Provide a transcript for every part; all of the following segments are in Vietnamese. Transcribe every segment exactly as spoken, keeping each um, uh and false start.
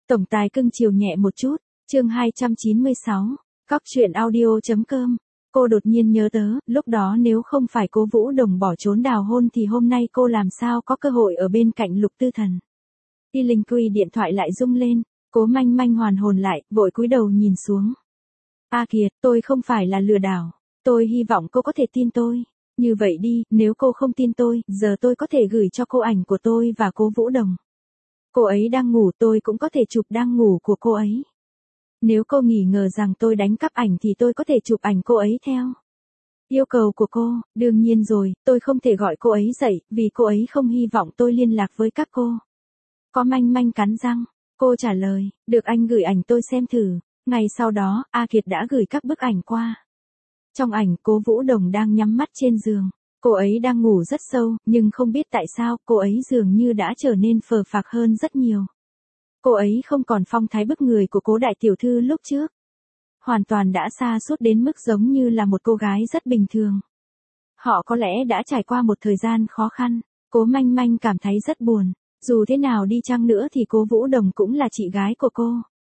Tổng tài cưng chiều nhẹ một chút, chương hai trăm chín mươi sáu, Cóc truyện audio.com. Cô đột nhiên nhớ tớ, lúc đó nếu không phải Cố Vũ Đồng bỏ trốn đào hôn thì hôm nay cô làm sao có cơ hội ở bên cạnh Lục Tư Thần. Y Linh Quy điện thoại lại rung lên, Cố Manh Manh hoàn hồn lại, vội cúi đầu nhìn xuống. A Kiệt, tôi không phải là lừa đảo, tôi hy vọng cô có thể tin tôi. Như vậy đi, nếu cô không tin tôi, giờ tôi có thể gửi cho cô ảnh của tôi và Cố Vũ Đồng. Cô ấy đang ngủ, tôi cũng có thể chụp đang ngủ của cô ấy. Nếu cô nghi ngờ rằng tôi đánh cắp ảnh thì tôi có thể chụp ảnh cô ấy theo yêu cầu của cô. Đương nhiên rồi, tôi không thể gọi cô ấy dậy, vì cô ấy không hy vọng tôi liên lạc với các cô. Có Manh Manh cắn răng, cô trả lời, được, anh gửi ảnh tôi xem thử. Ngày sau đó, A Kiệt đã gửi các bức ảnh qua. Trong ảnh, Cố Vũ Đồng đang nhắm mắt trên giường. Cô ấy đang ngủ rất sâu, nhưng không biết tại sao, cô ấy dường như đã trở nên phờ phạc hơn rất nhiều. Cô ấy không còn phong thái bức người của Cố đại tiểu thư lúc trước. Hoàn toàn đã sa sút đến mức giống như là một cô gái rất bình thường. Họ có lẽ đã trải qua một thời gian khó khăn. Cố Manh Manh cảm thấy rất buồn. Dù thế nào đi chăng nữa thì Cố Vũ Đồng cũng là chị gái của cô.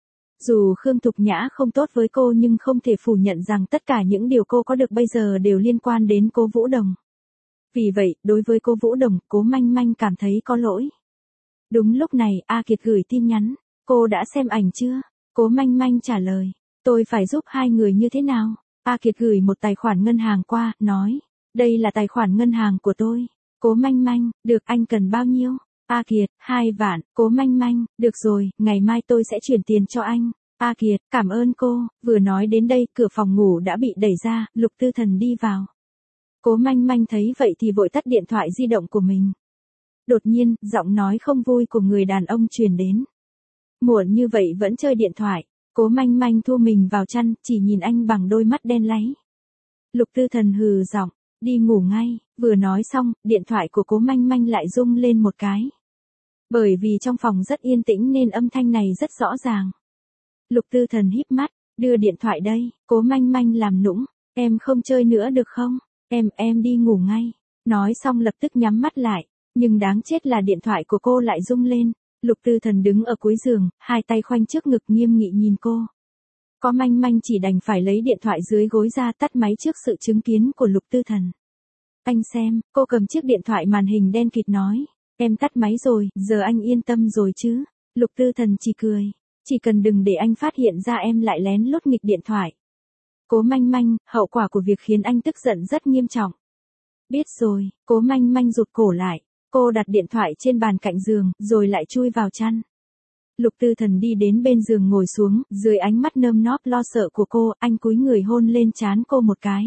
Dù Khương Thục Nhã không tốt với cô nhưng không thể phủ nhận rằng tất cả những điều cô có được bây giờ đều liên quan đến Cố Vũ Đồng. Vì vậy, đối với Cố Vũ Đồng, Cố Manh Manh cảm thấy có lỗi. Đúng lúc này, A Kiệt gửi tin nhắn. Cô đã xem ảnh chưa? Cố Manh Manh trả lời. Tôi phải giúp hai người như thế nào? A Kiệt gửi một tài khoản ngân hàng qua, nói. Đây là tài khoản ngân hàng của tôi. Cố Manh Manh, được, anh cần bao nhiêu? A Kiệt, hai vạn. Cố Manh Manh, được rồi, ngày mai tôi sẽ chuyển tiền cho anh. A Kiệt, cảm ơn cô. Vừa nói đến đây, cửa phòng ngủ đã bị đẩy ra, Lục Tư Thần đi vào. Cố Manh Manh thấy vậy thì vội tắt điện thoại di động của mình. Đột nhiên, giọng nói không vui của người đàn ông truyền đến. Muộn như vậy vẫn chơi điện thoại. Cố Manh Manh thu mình vào chăn, chỉ nhìn anh bằng đôi mắt đen láy. Lục Tư Thần hừ giọng, đi ngủ ngay. Vừa nói xong, điện thoại của Cố Manh Manh lại rung lên một cái. Bởi vì trong phòng rất yên tĩnh nên âm thanh này rất rõ ràng. Lục Tư Thần híp mắt, đưa điện thoại đây. Cố Manh Manh làm nũng, em không chơi nữa được không? Em, em đi ngủ ngay. Nói xong lập tức nhắm mắt lại. Nhưng đáng chết là điện thoại của cô lại rung lên. Lục Tư Thần đứng ở cuối giường, hai tay khoanh trước ngực nghiêm nghị nhìn cô. Có Manh Manh chỉ đành phải lấy điện thoại dưới gối ra tắt máy trước sự chứng kiến của Lục Tư Thần. Anh xem, cô cầm chiếc điện thoại màn hình đen kịt nói. Em tắt máy rồi, giờ anh yên tâm rồi chứ? Lục Tư Thần chỉ cười. Chỉ cần đừng để anh phát hiện ra em lại lén lút nghịch điện thoại. Cố Manh Manh, hậu quả của việc khiến anh tức giận rất nghiêm trọng. Biết rồi, Cố Manh Manh rụt cổ lại. Cô đặt điện thoại trên bàn cạnh giường, rồi lại chui vào chăn. Lục Tư Thần đi đến bên giường ngồi xuống, dưới ánh mắt nơm nóp lo sợ của cô, anh cúi người hôn lên trán cô một cái.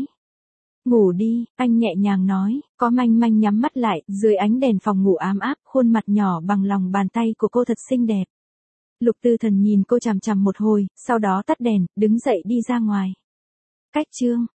Ngủ đi, anh nhẹ nhàng nói. Có Manh Manh nhắm mắt lại, dưới ánh đèn phòng ngủ ám áp, khuôn mặt nhỏ bằng lòng bàn tay của cô thật xinh đẹp. Lục Tư Thần nhìn cô chằm chằm một hồi, sau đó tắt đèn, đứng dậy đi ra ngoài. Cách chương